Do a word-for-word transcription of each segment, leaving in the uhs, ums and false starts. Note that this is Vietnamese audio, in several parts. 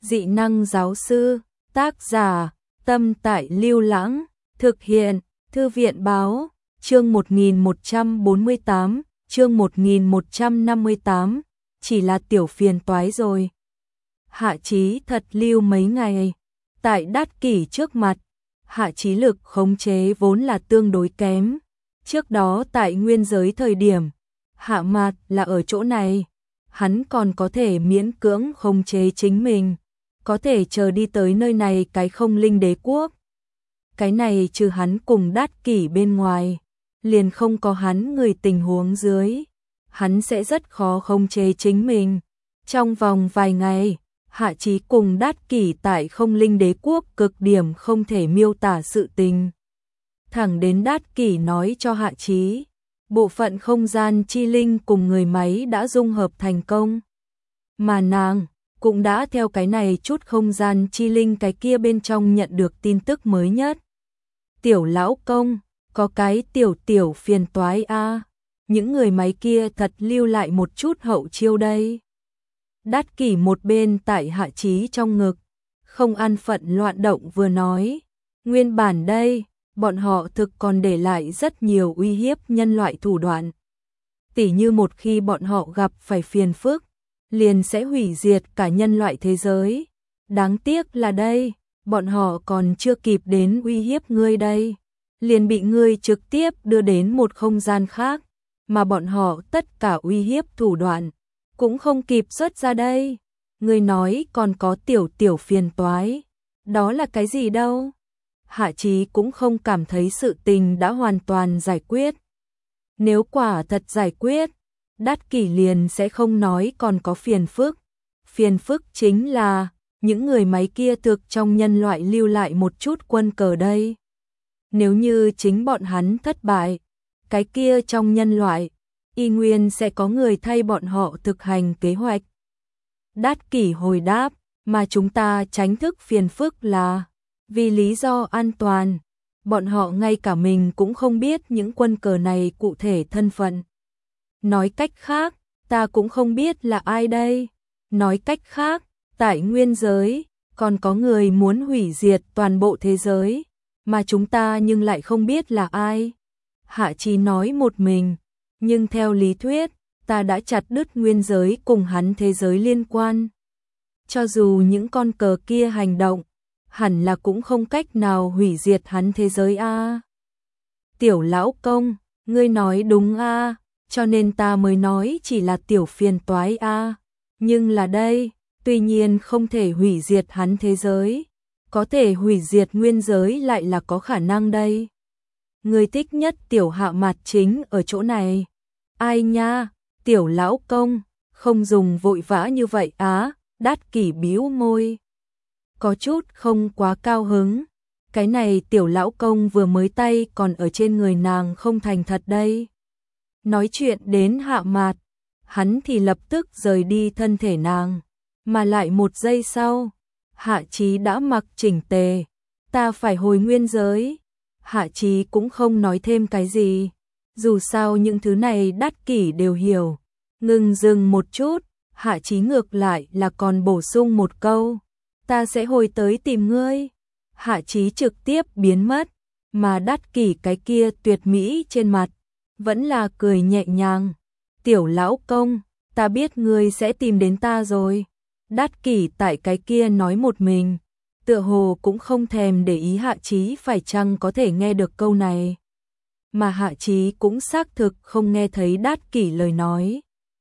Dị năng giáo sư, tác giả, Tâm Tại Lưu Lãng, thực hiện, Thư viện báo, chương một nghìn một trăm bốn mươi tám, chương một nghìn một trăm năm mươi tám, chỉ là tiểu phiền toái rồi. Hạ Chí thật lưu mấy ngày, tại Đát Kỷ trước mặt, Hạ Chí lực khống chế vốn là tương đối kém. Trước đó tại nguyên giới thời điểm, Hạ Mạt là ở chỗ này, hắn còn có thể miễn cưỡng khống chế chính mình, có thể chờ đi tới nơi này cái không linh đế quốc. Cái này trừ hắn cùng Đát Kỷ bên ngoài, liền không có hắn người tình huống dưới, hắn sẽ rất khó khống chế chính mình. Trong vòng vài ngày, Hạ Chí cùng Đát Kỷ tại không linh đế quốc cực điểm không thể miêu tả sự tình. Thẳng đến Đát Kỷ nói cho Hạ Chí, bộ phận không gian chi linh cùng người máy đã dung hợp thành công. Mà nàng cũng đã theo cái này chút không gian chi linh cái kia bên trong nhận được tin tức mới nhất. Tiểu lão công, có cái tiểu tiểu phiền toái a, những người máy kia thật lưu lại một chút hậu chiêu đây. Đát Kỷ một bên tại Hạ Chí trong ngực, không an phận loạn động vừa nói, nguyên bản đây, bọn họ thực còn để lại rất nhiều uy hiếp nhân loại thủ đoạn. Tỉ như một khi bọn họ gặp phải phiền phức, liền sẽ hủy diệt cả nhân loại thế giới. Đáng tiếc là đây, bọn họ còn chưa kịp đến uy hiếp ngươi đây, liền bị ngươi trực tiếp đưa đến một không gian khác, mà bọn họ tất cả uy hiếp thủ đoạn cũng không kịp xuất ra đây. Ngươi nói còn có tiểu tiểu phiền toái, đó là cái gì đâu? Hạ Chí cũng không cảm thấy sự tình đã hoàn toàn giải quyết. Nếu quả thật giải quyết, Đát Kỷ liền sẽ không nói còn có phiền phức. Phiền phức chính là những người máy kia thực trong nhân loại lưu lại một chút quân cờ đây. Nếu như chính bọn hắn thất bại, cái kia trong nhân loại, y nguyên sẽ có người thay bọn họ thực hành kế hoạch. Đát Kỷ hồi đáp, mà chúng ta tránh thức phiền phức là vì lý do an toàn, bọn họ ngay cả mình cũng không biết những quân cờ này cụ thể thân phận. Nói cách khác, ta cũng không biết là ai đây. Nói cách khác, tại nguyên giới, còn có người muốn hủy diệt toàn bộ thế giới, mà chúng ta nhưng lại không biết là ai. Hạ Chí nói một mình, nhưng theo lý thuyết, ta đã chặt đứt nguyên giới cùng hắn thế giới liên quan. Cho dù những con cờ kia hành động, hẳn là cũng không cách nào hủy diệt hắn thế giới a. Tiểu lão công, ngươi nói đúng a, cho nên ta mới nói chỉ là tiểu phiền toái a. Nhưng là đây, tuy nhiên không thể hủy diệt hắn thế giới, có thể hủy diệt nguyên giới lại là có khả năng đây. Ngươi thích nhất tiểu Hạ Mạt chính ở chỗ này. Ai nha, tiểu lão công, không dùng vội vã như vậy á. Đát Kỷ bĩu môi, có chút không quá cao hứng. Cái này tiểu lão công vừa mới tay còn ở trên người nàng không thành thật đây. Nói chuyện đến Hạ Mạt, hắn thì lập tức rời đi thân thể nàng, mà lại một giây sau, Hạ Chí đã mặc chỉnh tề, ta phải hồi nguyên giới. Hạ Chí cũng không nói thêm cái gì, dù sao những thứ này Đát Kỷ đều hiểu. Ngừng dừng một chút, Hạ Chí ngược lại là còn bổ sung một câu, ta sẽ hồi tới tìm ngươi. Hạ Chí trực tiếp biến mất, mà Đát Kỷ cái kia tuyệt mỹ trên mặt vẫn là cười nhẹ nhàng. Tiểu lão công, ta biết ngươi sẽ tìm đến ta rồi. Đát Kỷ tại cái kia nói một mình, tựa hồ cũng không thèm để ý Hạ Chí phải chăng có thể nghe được câu này. Mà Hạ Chí cũng xác thực không nghe thấy Đát Kỷ lời nói.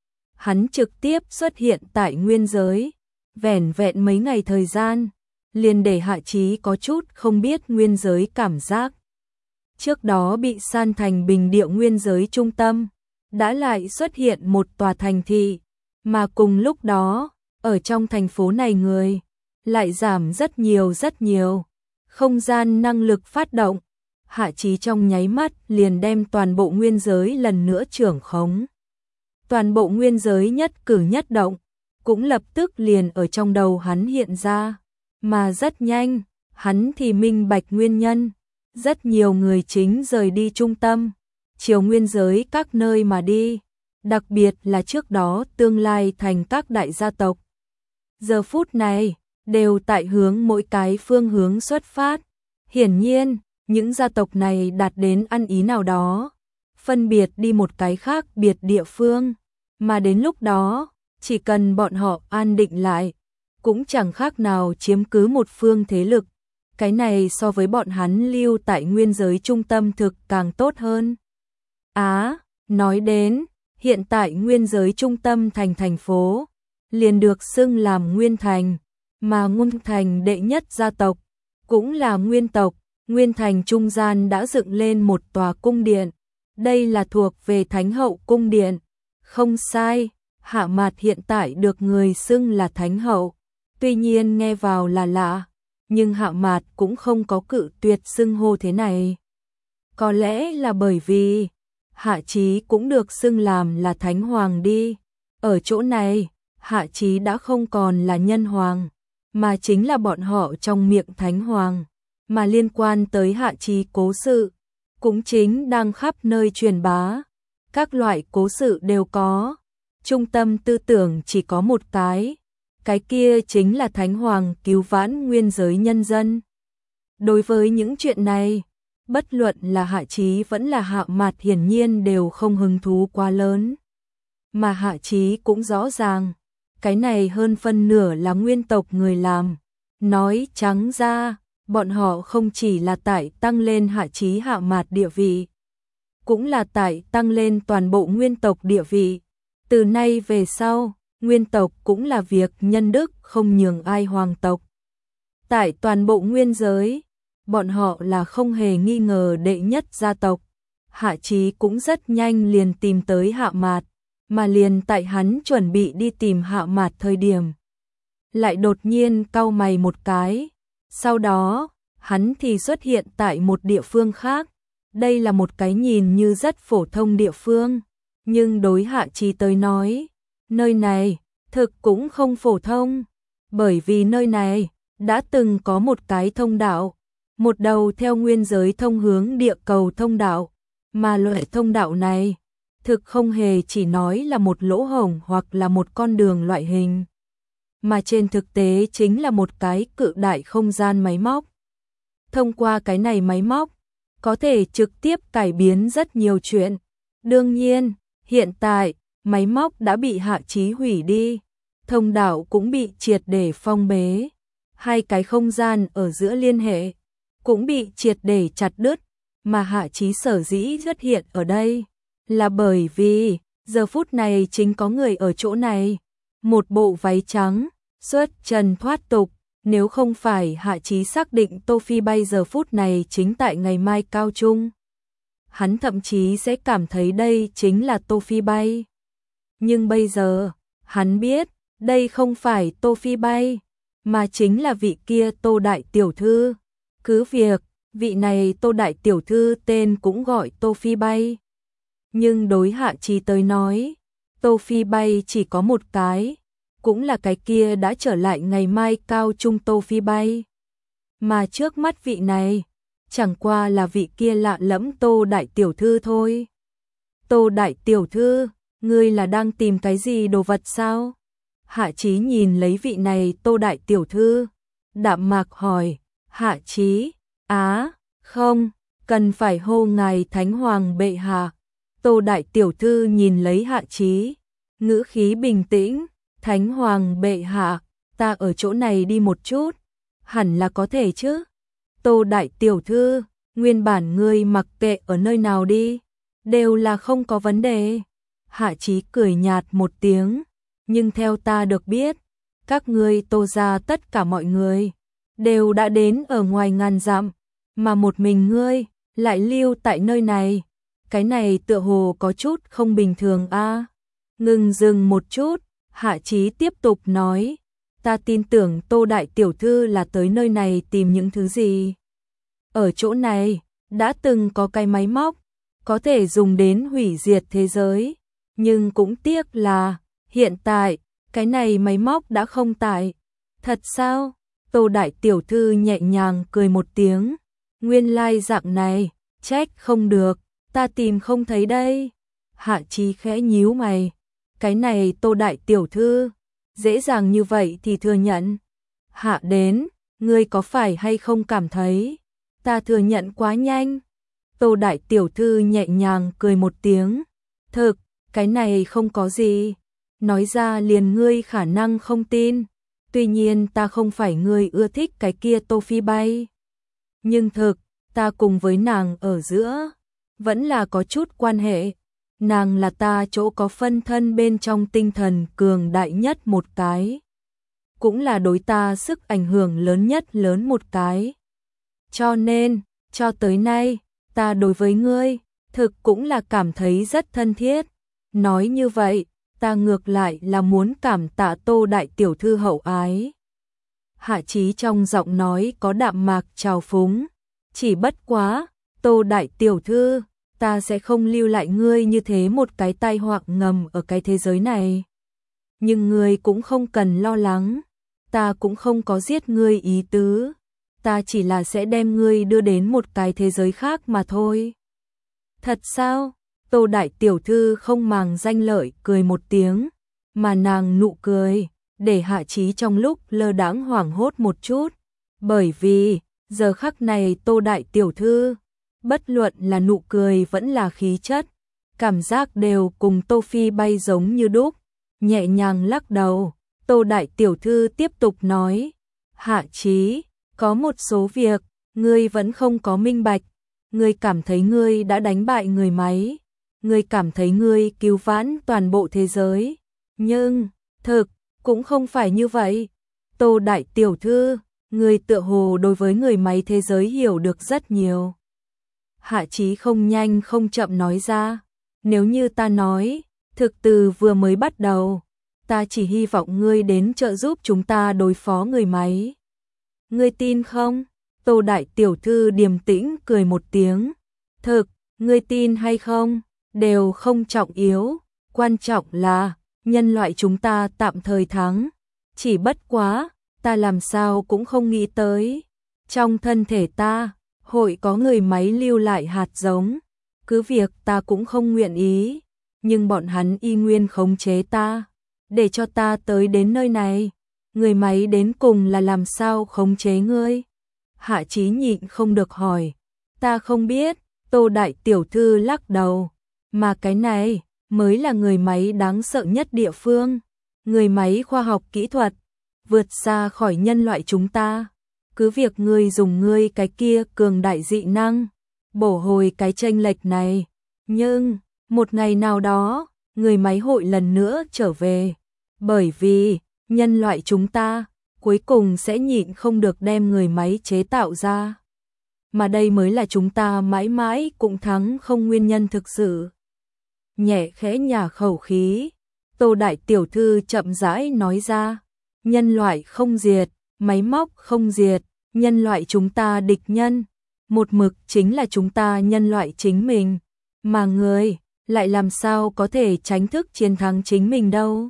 Hắn trực tiếp xuất hiện tại nguyên giới, vẻn vẹn mấy ngày thời gian, liền để Hạ Chí có chút không biết nguyên giới cảm giác. Trước đó bị san thành bình địa nguyên giới trung tâm, đã lại xuất hiện một tòa thành thị, mà cùng lúc đó, ở trong thành phố này người lại giảm rất nhiều rất nhiều. Không gian năng lực phát động, Hạ Chí trong nháy mắt liền đem toàn bộ nguyên giới lần nữa trưởng khống. Toàn bộ nguyên giới nhất cử nhất động, cũng lập tức liền ở trong đầu hắn hiện ra, mà rất nhanh, hắn thì minh bạch nguyên nhân. Rất nhiều người chính rời đi trung tâm, chiều nguyên giới các nơi mà đi, đặc biệt là trước đó tương lai thành các đại gia tộc. Giờ phút này, đều tại hướng mỗi cái phương hướng xuất phát. Hiển nhiên, những gia tộc này đạt đến ăn ý nào đó, phân biệt đi một cái khác biệt địa phương, mà đến lúc đó, chỉ cần bọn họ an định lại, cũng chẳng khác nào chiếm cứ một phương thế lực. Cái này so với bọn hắn lưu tại nguyên giới trung tâm thực càng tốt hơn. Á, nói đến, hiện tại nguyên giới trung tâm thành thành phố, liền được xưng làm Nguyên Thành, mà Nguyên Thành đệ nhất gia tộc, cũng là Nguyên tộc. Nguyên Thành trung gian đã dựng lên một tòa cung điện, đây là thuộc về Thánh Hậu cung điện. Không sai, Hạ Mạt hiện tại được người xưng là Thánh Hậu, tuy nhiên nghe vào là lạ, nhưng Hạ Mạt cũng không có cự tuyệt xưng hô thế này. Có lẽ là bởi vì Hạ Chí cũng được xưng làm là Thánh Hoàng đi. Ở chỗ này, Hạ Chí đã không còn là nhân hoàng, mà chính là bọn họ trong miệng Thánh Hoàng. Mà liên quan tới Hạ Chí cố sự, cũng chính đang khắp nơi truyền bá. Các loại cố sự đều có, trung tâm tư tưởng chỉ có một cái, cái kia chính là Thánh Hoàng cứu vãn nguyên giới nhân dân. Đối với những chuyện này, bất luận là Hạ Chí vẫn là Hạ Mạt hiển nhiên đều không hứng thú quá lớn. Mà Hạ Chí cũng rõ ràng, cái này hơn phân nửa là nguyên tộc người làm. Nói trắng ra, bọn họ không chỉ là tại tăng lên Hạ Chí Hạ Mạt địa vị, cũng là tại tăng lên toàn bộ nguyên tộc địa vị. Từ nay về sau, nguyên tộc cũng là việc nhân đức không nhường ai hoàng tộc. Tại toàn bộ nguyên giới, bọn họ là không hề nghi ngờ đệ nhất gia tộc. Hạ Chí cũng rất nhanh liền tìm tới Hạ Mạt, mà liền tại hắn chuẩn bị đi tìm Hạ Mạt thời điểm, lại đột nhiên cau mày một cái. Sau đó, hắn thì xuất hiện tại một địa phương khác. Đây là một cái nhìn như rất phổ thông địa phương, nhưng đối Hạ Chí tới nói, nơi này thực cũng không phổ thông, bởi vì nơi này đã từng có một cái thông đạo, một đầu theo nguyên giới thông hướng địa cầu thông đạo, mà loại thông đạo này thực không hề chỉ nói là một lỗ hổng hoặc là một con đường loại hình, mà trên thực tế chính là một cái cự đại không gian máy móc. Thông qua cái này máy móc, có thể trực tiếp cải biến rất nhiều chuyện. Đương nhiên, hiện tại, máy móc đã bị Hạ Chí hủy đi, thông đạo cũng bị triệt để phong bế, hai cái không gian ở giữa liên hệ cũng bị triệt để chặt đứt, mà Hạ Chí sở dĩ xuất hiện ở đây là bởi vì giờ phút này chính có người ở chỗ này, một bộ váy trắng, xuất trần thoát tục. Nếu không phải Hạ Chí xác định Tô Phi Bay giờ phút này chính tại ngày mai cao trung, hắn thậm chí sẽ cảm thấy đây chính là Tô Phi Bay. Nhưng bây giờ, hắn biết, đây không phải Tô Phi Bay, mà chính là vị kia Tô Đại Tiểu Thư. Cứ việc, vị này Tô Đại Tiểu Thư tên cũng gọi Tô Phi Bay. Nhưng đối Hạ Chí tới nói, Tô Phi Bay chỉ có một cái, cũng là cái kia đã trở lại ngày mai cao trung Tô Phi Bay. Mà trước mắt vị này, chẳng qua là vị kia lạ lẫm Tô Đại Tiểu Thư thôi. Tô Đại Tiểu Thư, ngươi là đang tìm cái gì đồ vật sao? Hạ Chí nhìn lấy vị này Tô Đại Tiểu Thư, đạm mạc hỏi. Hạ Chí, á, không, cần phải hô ngài Thánh Hoàng bệ hạ. Tô Đại Tiểu Thư nhìn lấy Hạ Chí, ngữ khí bình tĩnh. Thánh Hoàng bệ hạ, ta ở chỗ này đi một chút, hẳn là có thể chứ. Tô Đại Tiểu Thư, nguyên bản ngươi mặc kệ ở nơi nào đi, đều là không có vấn đề. Hạ Chí cười nhạt một tiếng, nhưng theo ta được biết, các ngươi Tô gia tất cả mọi người đều đã đến ở ngoài ngàn dặm, mà một mình ngươi lại lưu tại nơi này, cái này tựa hồ có chút không bình thường a. À? Ngừng dừng một chút, Hạ Chí tiếp tục nói, ta tin tưởng Tô Đại Tiểu Thư là tới nơi này tìm những thứ gì. Ở chỗ này, đã từng có cái máy móc, có thể dùng đến hủy diệt thế giới, nhưng cũng tiếc là, hiện tại, cái này máy móc đã không tại. Thật sao? Tô Đại Tiểu Thư nhẹ nhàng cười một tiếng, nguyên lai dạng này, trách không được, ta tìm không thấy đây. Hạ Chí khẽ nhíu mày. Cái này Tô Đại Tiểu Thư, dễ dàng như vậy thì thừa nhận. Hạ đến, ngươi có phải hay không cảm thấy ta thừa nhận quá nhanh? Tô đại tiểu thư nhẹ nhàng cười một tiếng. Thực, cái này không có gì. Nói ra liền ngươi khả năng không tin. Tuy nhiên ta không phải ngươi ưa thích cái kia Tô Phi Bay. Nhưng thực, ta cùng với nàng ở giữa, vẫn là có chút quan hệ. Nàng là ta chỗ có phân thân bên trong tinh thần cường đại nhất một cái. Cũng là đối ta sức ảnh hưởng lớn nhất lớn một cái. Cho nên, cho tới nay, ta đối với ngươi, thực cũng là cảm thấy rất thân thiết. Nói như vậy, ta ngược lại là muốn cảm tạ Tô đại tiểu thư hậu ái. Hạ Chí trong giọng nói có đạm mạc trào phúng. Chỉ bất quá, Tô đại tiểu thư, ta sẽ không lưu lại ngươi như thế một cái tai họa ngầm ở cái thế giới này. Nhưng ngươi cũng không cần lo lắng, ta cũng không có giết ngươi ý tứ, ta chỉ là sẽ đem ngươi đưa đến một cái thế giới khác mà thôi. Thật sao? Tô đại tiểu thư không màng danh lợi cười một tiếng, mà nàng nụ cười, để Hạ Chí trong lúc lơ đãng hoảng hốt một chút, bởi vì, giờ khắc này Tô đại tiểu thư, bất luận là nụ cười vẫn là khí chất, cảm giác đều cùng Tô Phi Bay giống như đúc, nhẹ nhàng lắc đầu. Tô đại tiểu thư tiếp tục nói, Hạ Chí, có một số việc, ngươi vẫn không có minh bạch, ngươi cảm thấy ngươi đã đánh bại người máy, ngươi cảm thấy ngươi cứu vãn toàn bộ thế giới, nhưng, thực, cũng không phải như vậy. Tô đại tiểu thư, ngươi tựa hồ đối với người máy thế giới hiểu được rất nhiều. Hạ Chí không nhanh không chậm nói ra, nếu như ta nói, thực từ vừa mới bắt đầu, ta chỉ hy vọng ngươi đến trợ giúp chúng ta đối phó người máy. Ngươi tin không? Tô đại tiểu thư điềm tĩnh cười một tiếng. Thực, ngươi tin hay không, đều không trọng yếu, quan trọng là, nhân loại chúng ta tạm thời thắng. Chỉ bất quá, ta làm sao cũng không nghĩ tới. Trong thân thể ta, hội có người máy lưu lại hạt giống. Cứ việc ta cũng không nguyện ý, nhưng bọn hắn y nguyên khống chế ta, để cho ta tới đến nơi này. Người máy đến cùng là làm sao khống chế ngươi? Hạ Chí nhịn không được hỏi. Ta không biết, Tô đại tiểu thư lắc đầu. Mà cái này, mới là người máy đáng sợ nhất địa phương. Người máy khoa học kỹ thuật, vượt xa khỏi nhân loại chúng ta. Cứ việc ngươi dùng ngươi cái kia cường đại dị năng, bổ hồi cái chênh lệch này. Nhưng, một ngày nào đó, người máy hội lần nữa trở về. Bởi vì, nhân loại chúng ta, cuối cùng sẽ nhịn không được đem người máy chế tạo ra. Mà đây mới là chúng ta mãi mãi cũng thắng không nguyên nhân thực sự. Nhẹ khẽ nhả khẩu khí, Tô đại tiểu thư chậm rãi nói ra, nhân loại không diệt, máy móc không diệt, nhân loại chúng ta địch nhân, một mực chính là chúng ta nhân loại chính mình, mà người lại làm sao có thể tránh thức chiến thắng chính mình đâu.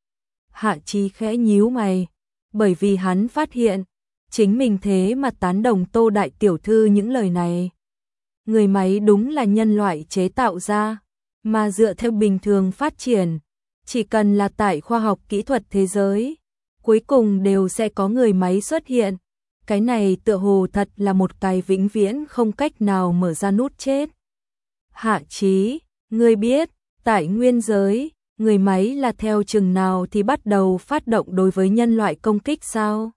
Hạ Chí khẽ nhíu mày, bởi vì hắn phát hiện, chính mình thế mà tán đồng Tô đại tiểu thư những lời này. Người máy đúng là nhân loại chế tạo ra, mà dựa theo bình thường phát triển, chỉ cần là tại khoa học kỹ thuật thế giới, cuối cùng đều sẽ có người máy xuất hiện. Cái này tựa hồ thật là một cái vĩnh viễn không cách nào mở ra nút chết. Hạ Chí, ngươi biết, tại nguyên giới, người máy là theo chừng nào thì bắt đầu phát động đối với nhân loại công kích sao?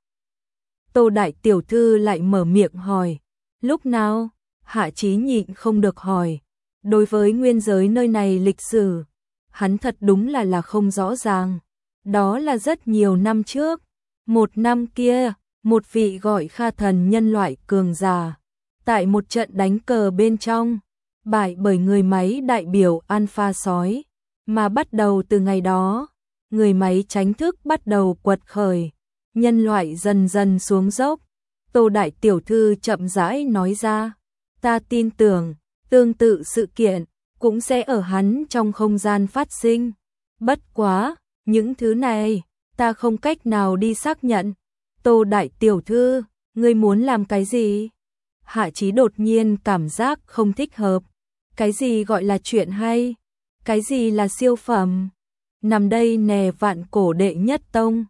Tô đại tiểu thư lại mở miệng hỏi. Lúc nào? Hạ Chí nhịn không được hỏi. Đối với nguyên giới nơi này lịch sử, hắn thật đúng là là không rõ ràng. Đó là rất nhiều năm trước. Một năm kia, một vị gọi Kha thần nhân loại cường giả, tại một trận đánh cờ bên trong, bại bởi người máy đại biểu Alpha sói. Mà bắt đầu từ ngày đó, người máy tránh thức bắt đầu quật khởi, nhân loại dần dần xuống dốc. Tô đại tiểu thư chậm rãi nói ra, ta tin tưởng, tương tự sự kiện, cũng sẽ ở hắn trong không gian phát sinh. Bất quá, những thứ này, ta không cách nào đi xác nhận. Tô đại tiểu thư, ngươi muốn làm cái gì? Hạ Chí đột nhiên cảm giác không thích hợp. Cái gì gọi là chuyện hay? Cái gì là siêu phẩm? Nằm đây nè vạn cổ đệ nhất tông,